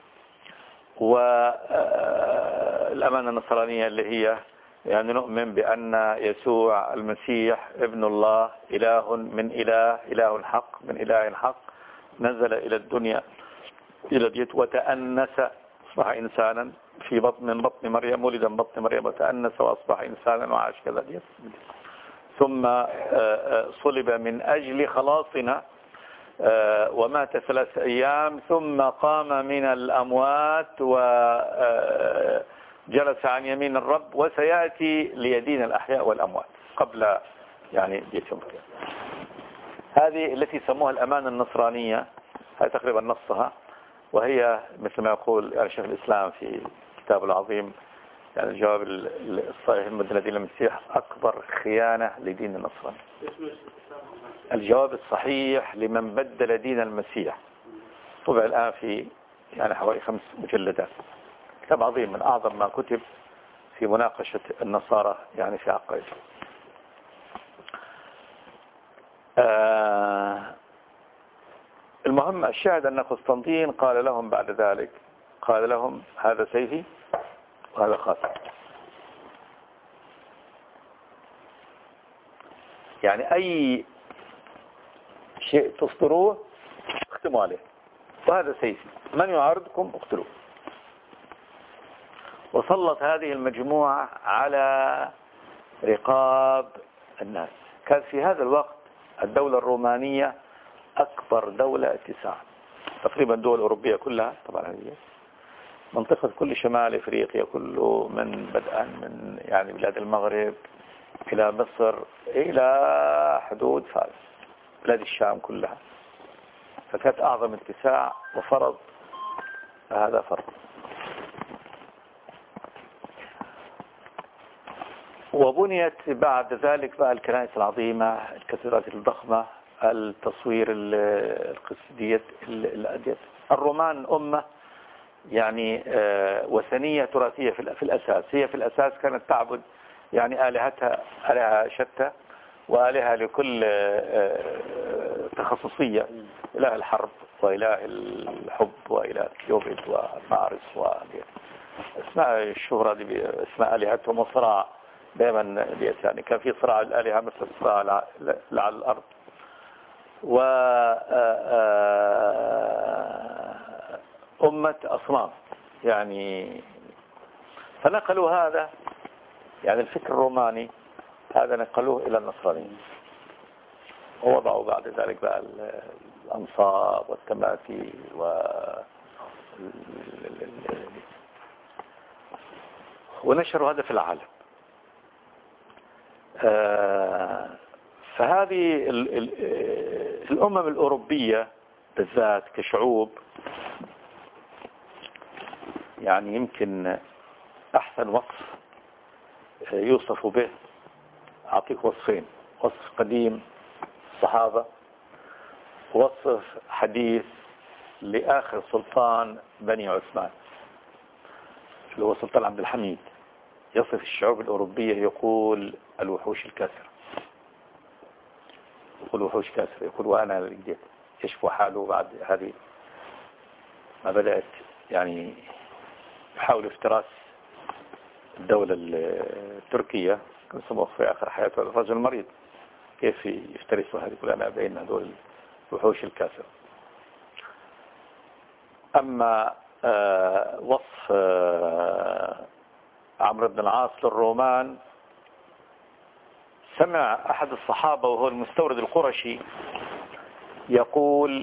A: والأمانة النصرانية اللي هي يعني نؤمن بأن يسوع المسيح ابن الله، إله من إله، إله حق من إله حق، نزل إلى الدنيا إلى ديت وتأنس، أصبح إنسانا في بطن من بطن مريم، ولد من بطن مريم وتأنس وأصبح إنسانا وعاش كذا ديت، ثم صلب من أجل خلاصنا ومات ثلاث أيام، ثم قام من الأموات وجلس عن يمين الرب، وسيأتي ليدين الأحياء والأموات قبل يعني يوم. هذه التي سموها الأمانة النصرانية، هذه تقريبا نصها، وهي مثل ما يقول يعني شيخ الإسلام في كتابه العظيم يعني الجواب الصحيح المدنة دين المسيح أكبر خيانة لدين النصراني. الجواب الصحيح لمن بدل دين المسيح، طبع الآن في يعني حوالي خمس مجلدات، كتاب عظيم من أعظم ما كتب في مناقشة النصارى يعني في عقائدهم. آه المهم الشاهد أن قسطنطين قال لهم بعد ذلك، قال لهم هذا سيفي وهذا خاتم، يعني أي شيء تصدروه اختموا عليه، وهذا سيفي، من يعارضكم اقتلوه. وسلط هذه المجموعة على رقاب الناس. كان في هذا الوقت الدولة الرومانية أكبر دولة اتساعا، تقريبا الدول الأوروبية كلها طبعا هذه منطقة كل شمال إفريقيا كله، من بدءا من يعني بلاد المغرب إلى مصر إلى حدود فارس، بلاد الشام كلها، فكانت أعظم اتساع وفرض هذا فرض. وبنيت بعد ذلك بقى الكنائس العظيمة، الكاتدرات الضخمة، التصوير القسدية الأدية. الرومان أمة يعني وثنية تراثية في الأساس، هي في الأساس كانت تعبد يعني آلهتها آلهة شتى، وآلهة لكل تخصصية، إله الحرب وإله الحب وإله كيوبيد ومارس واسماء الشهرة دي اسماء آلهتهم، وصراع دائما ديت، يعني كان في صراع الآلهة مثل الصراع على الأرض. و أمة أصنام يعني، فنقلوا هذا يعني الفكر الروماني هذا نقلوه إلى النصرانية، ووضعوا بعد ذلك بقى الأنصاب والتماثيل و ونشروا هذا في العالم. فهذه الأمم الأوروبية بالذات كشعوب يعني يمكن أحسن وصف يوصف به، أعطيك وصفين: وصف قديم الصحابة، وصف حديث لآخر سلطان بني عثمان اللي هو سلطان عبد الحميد. يصف الشعوب الأوروبية يقول الوحوش الكاسرة، يقول وحوش كاسرة، يقول وأنا لقيت يشفو حاله بعد هذه ما بدأت يعني يحاول افتراس الدولة التركية، كان سموه في آخر حياته الرجل المريض، كيف يفترسوا هذه كلها بين هذول الوحوش الكاسرة. أما آه وصف آه عمرو بن العاص للرومان، سمع أحد الصحابة وهو المستورد القرشي يقول: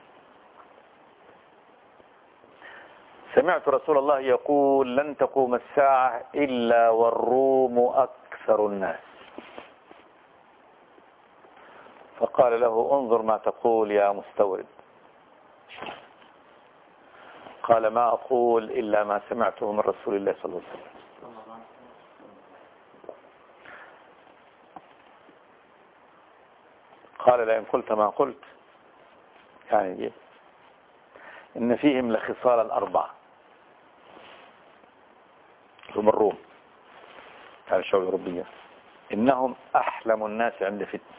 A: سمعت رسول الله يقول لن تقوم الساعة إلا والروم أكثر الناس. فقال له: انظر ما تقول يا مستورد. قال: ما أقول إلا ما سمعته من رسول الله صلى الله عليه وسلم. قال لئن قلت ما قلت يعني إن فيهم لخصال الأربعة، هم الروم كان الشعوب الأوروبية، إنهم أحلم الناس عند فتنة،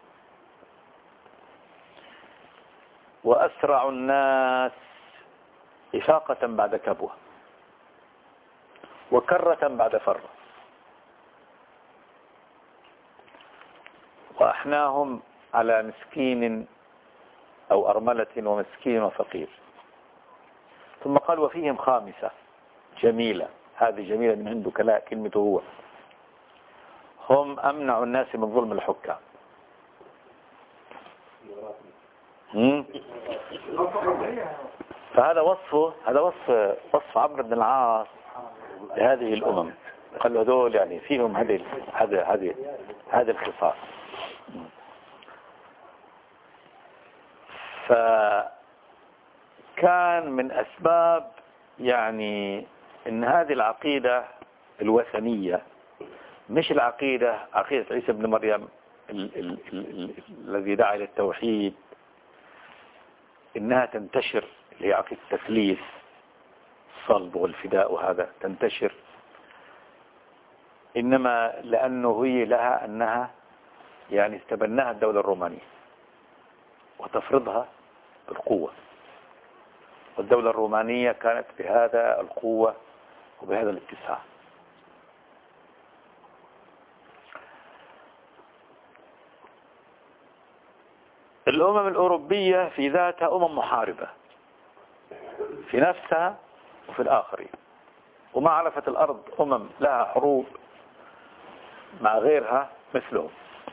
A: وأسرع الناس إفاقة بعد كبوة، وكرة بعد فرة، وأحناهم على مسكين أو أرملة ومسكين وفقير. ثم قال وفيهم خامسة جميلة، هذه جميلة من عنده كلا كلمته هو، هم أمنع الناس من ظلم الحكام. فهذا وصفه، هذا وصف وصف عمرو بن العاص لهذه الأمم، قال له هذول يعني فيهم هذه هذه هذه هذه الخصال. فكان من أسباب يعني إن هذه العقيدة الوثنية، مش العقيدة عقيدة عيسى بن مريم ال ال ال الذي دعا إلى التوحيد، إنها تنتشر، اللي هي عقيدة التثليث الصلب والفداء وهذا تنتشر، إنما لأنه هي لها أنها يعني استبناها الدولة الرومانية وتفرضها بالقوة، والدولة الرومانية كانت بهذا القوة وبهذا الاتساع. الأمم الأوروبية في ذاتها أمم محاربة في نفسها وفي الآخرين، وما عرفت الأرض أمم لها حروب مع غيرها مثلهم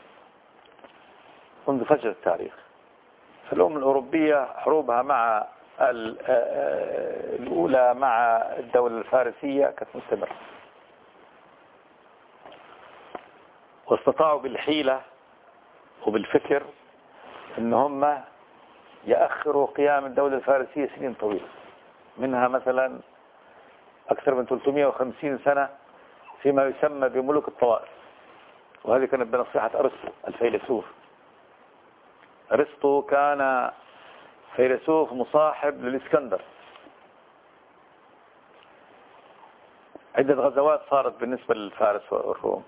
A: منذ فجر التاريخ. فالأمم الأوروبية حروبها مع الأولى مع الدولة الفارسية كانت مستمرة، واستطاعوا بالحيلة وبالفكر ان هم يأخروا قيام الدولة الفارسية سنين طويلة، منها مثلا أكثر من ثلاثمئة وخمسين سنة فيما يسمى بملوك الطوائف، وهذه كانت بنصيحة أرسطو الفيلسوف. أرسطو كان فيلسوف مصاحب للإسكندر، عدة غزوات صارت بالنسبة للفارس والروم،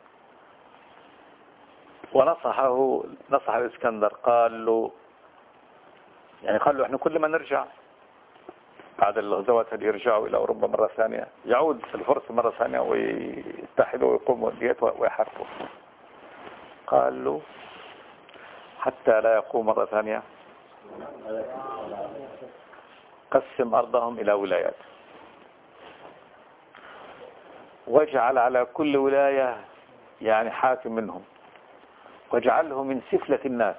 A: ونصحه نصح الإسكندر، قال له يعني قال له احنا كل ما نرجع بعد الغزوات هذه يرجعوا إلى أوروبا مرة ثانية، يعود الفرس مرة ثانية ويتحدوا ويقوموا الديات ويحاربوا. قال له حتى لا يقوم مرة ثانية قسم أرضهم إلى ولايات، واجعل على كل ولاية يعني حاكم منهم، واجعله من سفلة الناس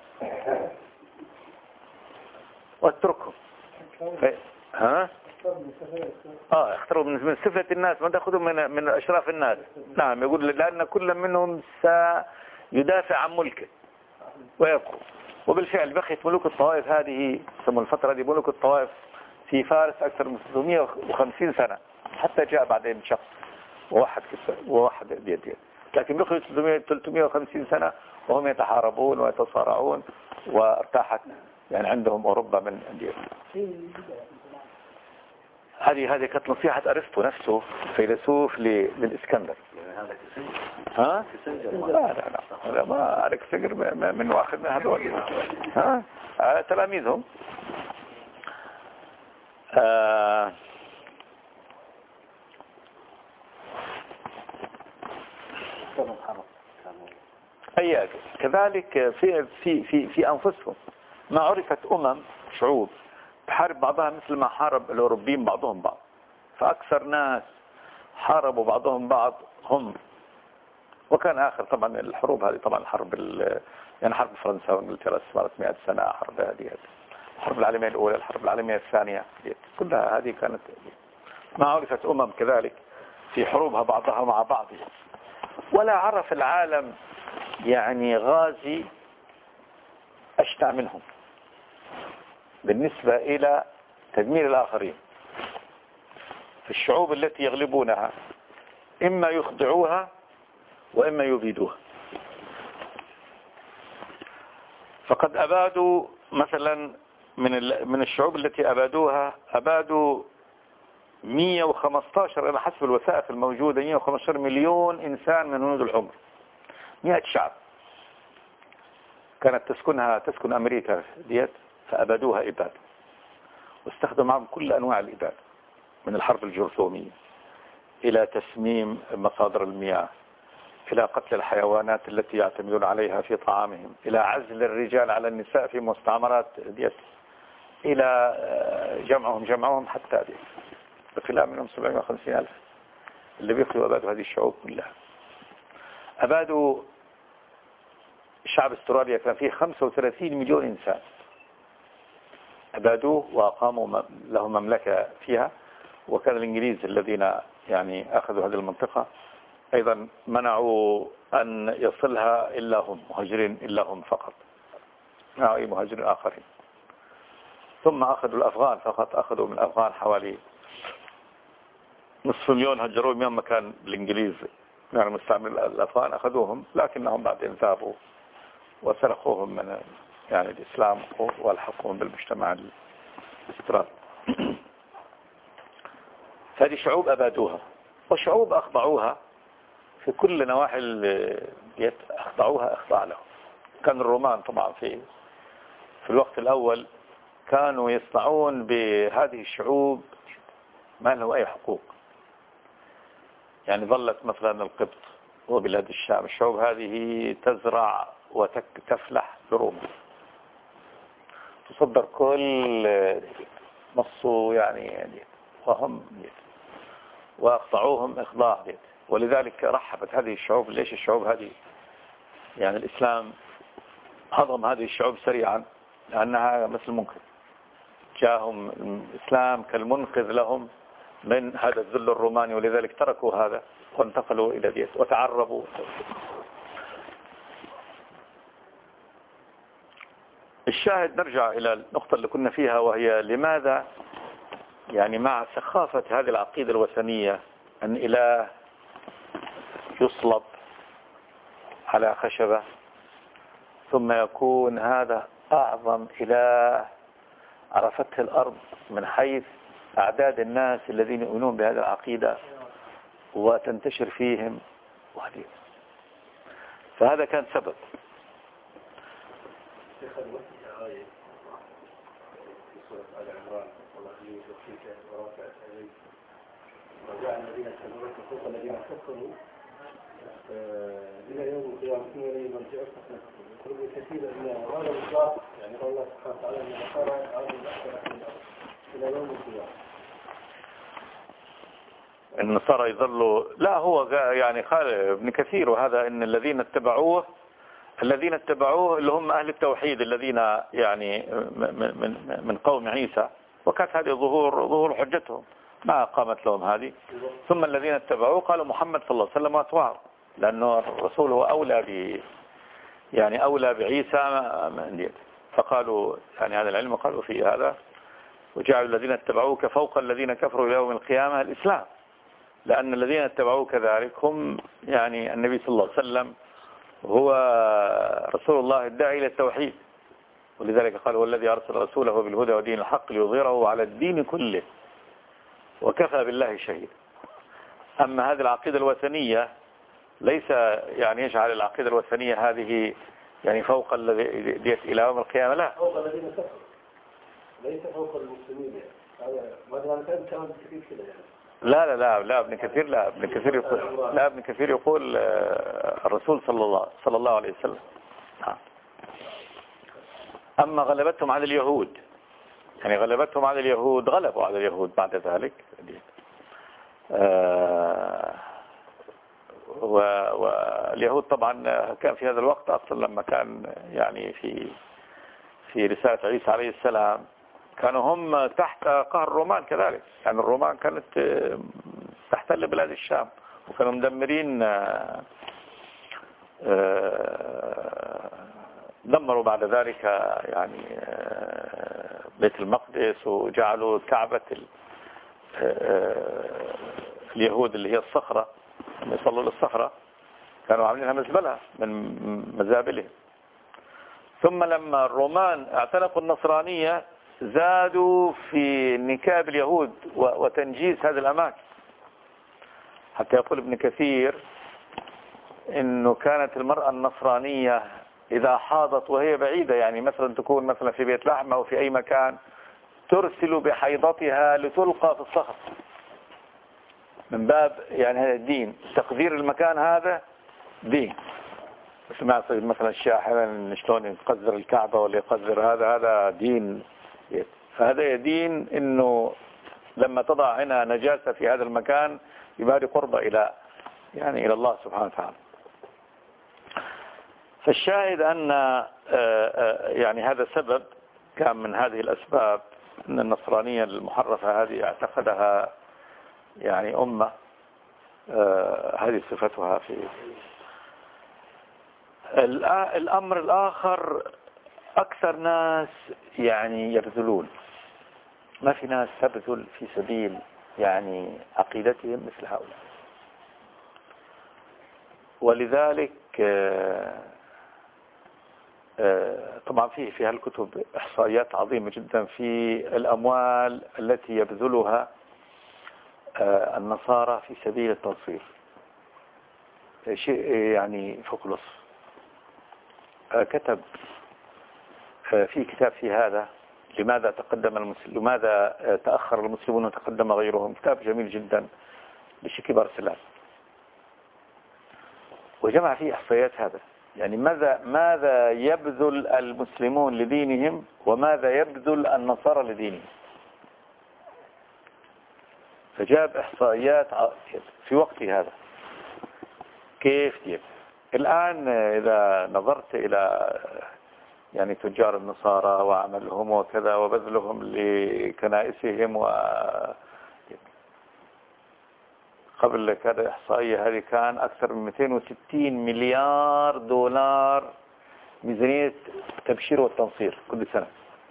A: واتركهم. ف... ها اه اختاروا من سفلة الناس، ما تاخذوا من من اشراف الناس. نعم، يقول لان كل منهم سيدافع عن ملكه ويبقى. وبالفعل بقيت ملوك الطوائف هذه، سموا الفترة دي ملوك الطوائف في فارس أكثر من ستمئة وخمسين سنة، حتى جاء بعدين شخص وواحد وواحد ديت ديت، لكن بقيت ثلاثمئة وخمسين سنة وهم يتحاربون ويتصارعون، وارتاحت يعني عندهم أوروبا من ديت. هذه هذه كانت نصيحة أرسطو نفسه فيلسوف للإسكندر. ها؟ لا لا لا ما ألكسندر من واخذ من هذول، ها؟ آه تلاميذهم. آه أي كذلك في في في في أنفسهم ما عرفت أمم شعوب تحارب بعضها مثل ما حارب الأوروبيين بعضهم بعض. فأكثر ناس حاربوا بعضهم بعض هم، وكان آخر طبعا الحروب هذه طبعا حرب يعني حرب فرنسا وانجلترا استمرت مئة سنة، حرب هذه الحرب العالمية الأولى، الحرب العالمية الثانية، كلها هذه كانت ما عرفت أمم كذلك في حروبها بعضها مع بعضها. ولا عرف العالم يعني غازي أشنع منهم بالنسبة إلى تدمير الآخرين. في الشعوب التي يغلبونها إما يخضعوها وإما يبيدوها. فقد أبادوا مثلا من من الشعوب التي أبادوها، أبادوا مئة وخمسة عشر على حسب الوثائق الموجودة مئة وخمسة عشر مليون إنسان من هنود الحمر. مئة شعب كانت تسكنها تسكن أمريكا ديت، فأبادوها إبادة، واستخدموا معهم كل أنواع الإبادة، من الحرب الجرثومية إلى تسميم مصادر المياه، إلى قتل الحيوانات التي يعتمدون عليها في طعامهم، إلى عزل الرجال على النساء في مستعمرات ديت، إلى جمعهم جمعهم حتى ديت بخلاف منهم سبعمائة وخمسين ألف اللي بيقتلوا أبادوا هذه الشعوب كلها. أبادوا شعب استراليا كان فيه خمسة وثلاثين مليون إنسان، أبادوه وأقاموا له مملكة فيها. وكان الإنجليز الذين يعني أخذوا هذه المنطقة أيضا منعوا أن يصلها إلا هم مهاجرين، إلا هم فقط، منعوا أي مهاجرين آخرين. ثم أخذوا الأفغان فقط، أخذوا من الأفغان حوالي نصف مليون، هجروهم يوم ما كان الإنجليز يعني مستعمر الأفغان أخذوهم، لكنهم بعدين ذهبوا وسرقوهم من يعني الإسلام والحقوهم بالمجتمع الاسترالي. هذه شعوب أبادوها، وشعوب أخضعوها في كل نواحي البيت، أخضعوها أخضع لهم. كان الرومان طبعا في في الوقت الأول كانوا يصنعون بهذه الشعوب ما له أي حقوق. يعني ظلت مثلا القبط وبلاد الشام، الشعوب هذه تزرع وتفلح لروما، تصدر كل نصه يعني وهم وأخضعوهم إخضاع ديت. ولذلك رحبت هذه الشعوب. ليش الشعوب هذه يعني الإسلام هضم هذه الشعوب سريعا؟ لأنها مثل منقذ، جاءهم الإسلام كالمنقذ لهم من هذا الذل الروماني، ولذلك تركوا هذا وانتقلوا إلى ديت وتعربوا. الشاهد نرجع إلى النقطة اللي كنا فيها، وهي لماذا يعني مع سخافة هذه العقيدة الوثنية أن إله يصلب على خشبة ثم يكون هذا أعظم إله عرفته الأرض من حيث أعداد الناس الذين يؤمنون بهذه العقيدة وتنتشر فيهم وهذه. فهذا كان سبب.
C: وجعل الذين اتبعوك فوق الذين كفروا إلى يوم القيامة إلى مرجعك يقول كثيرا أن هذا الإطلاق يعني الله سبحانه وتعالى أن النصارى عادوا الأكثر إلى يوم القيامة.
A: النصارى يظلوا، لا هو يعني قال ابن كثير وهذا إن الذين اتبعوه الذين اتبعوه اللي هم أهل التوحيد الذين يعني من من من قوم عيسى، وكانت هذه ظهور ظهور حجتهم ما قامت لهم هذه. ثم الذين اتبعوه قالوا محمد صلى الله عليه وسلم واتباعه، لأنه الرسول هو أولى ب يعني أولى بعيسى من ديت. فقالوا يعني هذا العلم قالوا فيه هذا، وجعلوا الذين اتبعوك فوق الذين كفروا إلى يوم القيامة الإسلام، لأن الذين اتبعوه كذلك هم يعني النبي صلى الله عليه وسلم هو رسول الله الداعي إلى التوحيد، ولذلك قال والذي أرسل رسوله بالهدى ودين الحق ليظهره على الدين كله وكفى بالله شهيدا. أما هذه العقيدة الوثنية ليس يعني يجعل العقيدة الوثنية هذه يعني فوق الذي ديت إلى يوم القيامة، لا،
C: فوق الذين كفروا ليس فوق المسلمين يعني. هذا مثلا كان كلام كثير كده يعني.
A: لا لا لا لا ابن كثير لا ابن كثير يقول لا ابن كثير يقول الرسول صلى الله صلى الله عليه وسلم. أما غلبتهم على اليهود، يعني غلبتهم على اليهود غلبوا على اليهود بعد ذلك. واليهود طبعا كان في هذا الوقت أصلا لما كان يعني في في رسالة عيسى عليه السلام كانوا هم تحت قهر الرومان كذلك. يعني الرومان كانت تحتل بلاد الشام وكانوا مدمرين، دمروا بعد ذلك يعني بيت المقدس وجعلوا كعبة اليهود اللي هي الصخرة، يصلوا للصخرة، كانوا عاملينها مزبلة من مزابلهم. ثم لما الرومان اعتنقوا النصرانية زادوا في نكاب اليهود وتنجيس هذه الأماكن، حتى يقول ابن كثير إنه كانت المرأة النصرانية إذا حاضت وهي بعيدة، يعني مثلا تكون مثلا في بيت لحم أو في أي مكان، ترسل بحيضتها لتلقى في الصخر، من باب يعني هذا الدين، تقدير المكان هذا دين. مثل ما يصير مثلا الشاحن شلون يقذر الكعبة ولا يقذر هذا، هذا دين. فهذا يدين إنه لما تضع هنا نجاسة في هذا المكان يبقى قربة إلى يعني إلى الله سبحانه وتعالى. فالشاهد أن يعني هذا سبب كان من هذه الأسباب أن النصرانية المحرفة هذه اعتقدها يعني أمة هذه صفتها. في الأمر الآخر أكثر ناس يعني يبذلون، ما في ناس تبذل في سبيل يعني عقيدتهم مثل هؤلاء. ولذلك طبعا في في هالكتب إحصائيات عظيمة جدا في الأموال التي يبذلها النصارى في سبيل التنصير، شيء يعني فوق الوصف. كتب في كتاب في هذا لماذا تقدم المسلم لماذا تأخر المسلمون وتقدم غيرهم، كتاب جميل جدا لشيكي بارسلان، وجمع فيه إحصائيات هذا يعني ماذا ماذا يبذل المسلمون لدينهم وماذا يبذل النصارى لدينهم. فجاب إحصائيات في وقت هذا كيف يبذل. الآن إذا نظرت إلى يعني تجار النصارى وعملهم وكذا وبذلهم لكنائسهم، و قبل كذا إحصائية هذه كان أكثر من مئتين وستين مليار دولار ميزانية التبشير والتنصير كل سنة.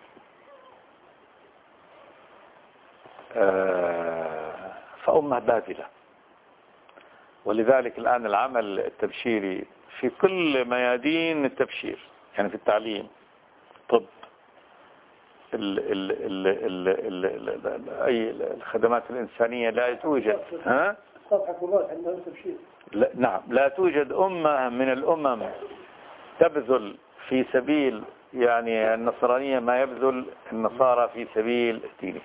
A: فأمة باذلة. ولذلك الآن العمل التبشيري في كل ميادين التبشير، يعني في التعليم، طب، ال ال ال ال ال ال أي الخدمات الإنسانية لا توجد. ها؟
C: عندهم تبشير.
A: لا نعم، لا توجد أمة من الأمم تبذل في سبيل يعني النصرانية ما يبذل النصارى في سبيل دينه.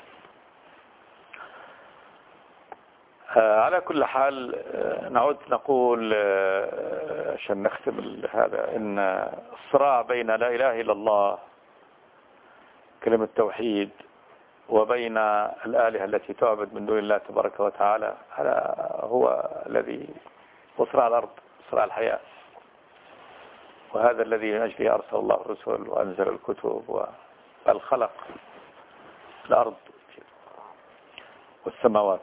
A: على كل حال نعود نقول عشان نختم هذا إن الصراع بين لا إله إلا الله كلمة التوحيد وبين الآلهة التي تعبد من دون الله تبارك وتعالى، هذا هو الذي هو صراع الأرض، صراع الحياة. وهذا الذي من أجله أرسل الله الرسل وأنزل الكتب والخلق الأرض والسماوات.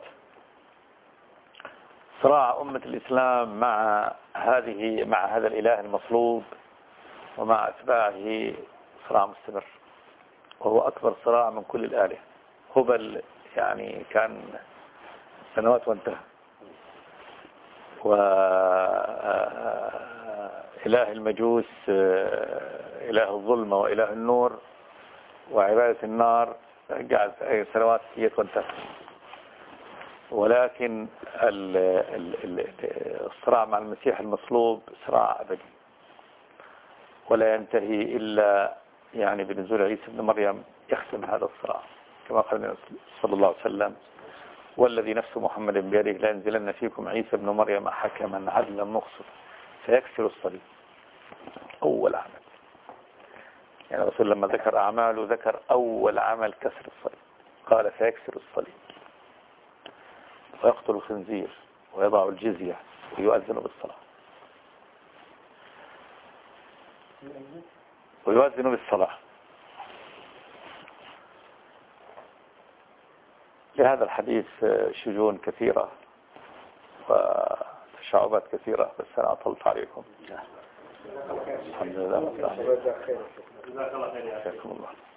A: صراع أمة الإسلام مع هذه مع هذا الإله المصلوب ومع أتباعه صراع مستمر، وهو أكبر صراع من كل الآلهة. هبل يعني كان سنوات وانتهى، وإله المجوس إله الظلمة وإله النور وعبادة النار قعد سنوات وانتهى. ولكن الصراع مع المسيح المصلوب صراع أبدي ولا ينتهي إلا يعني بنزول عيسى ابن مريم يختم هذا الصراع، كما قال النبي صلى الله عليه وسلم: والذي نفس محمد بيده لا ينزلن فيكم عيسى ابن مريم حكما عدلا مقسطا فيكسر الصليب. أول عمل، يعني الرسول لما ذكر أعماله ذكر أول عمل كسر الصليب، قال فيكسر الصليب ويقتل الخنزير ويضع الجزية ويؤذن بالصلاة ويؤذن بالصلاة. لهذا الحديث شجون كثيرة وتشعبات كثيرة، بس أنا أطلت عليكم. الحمد لله.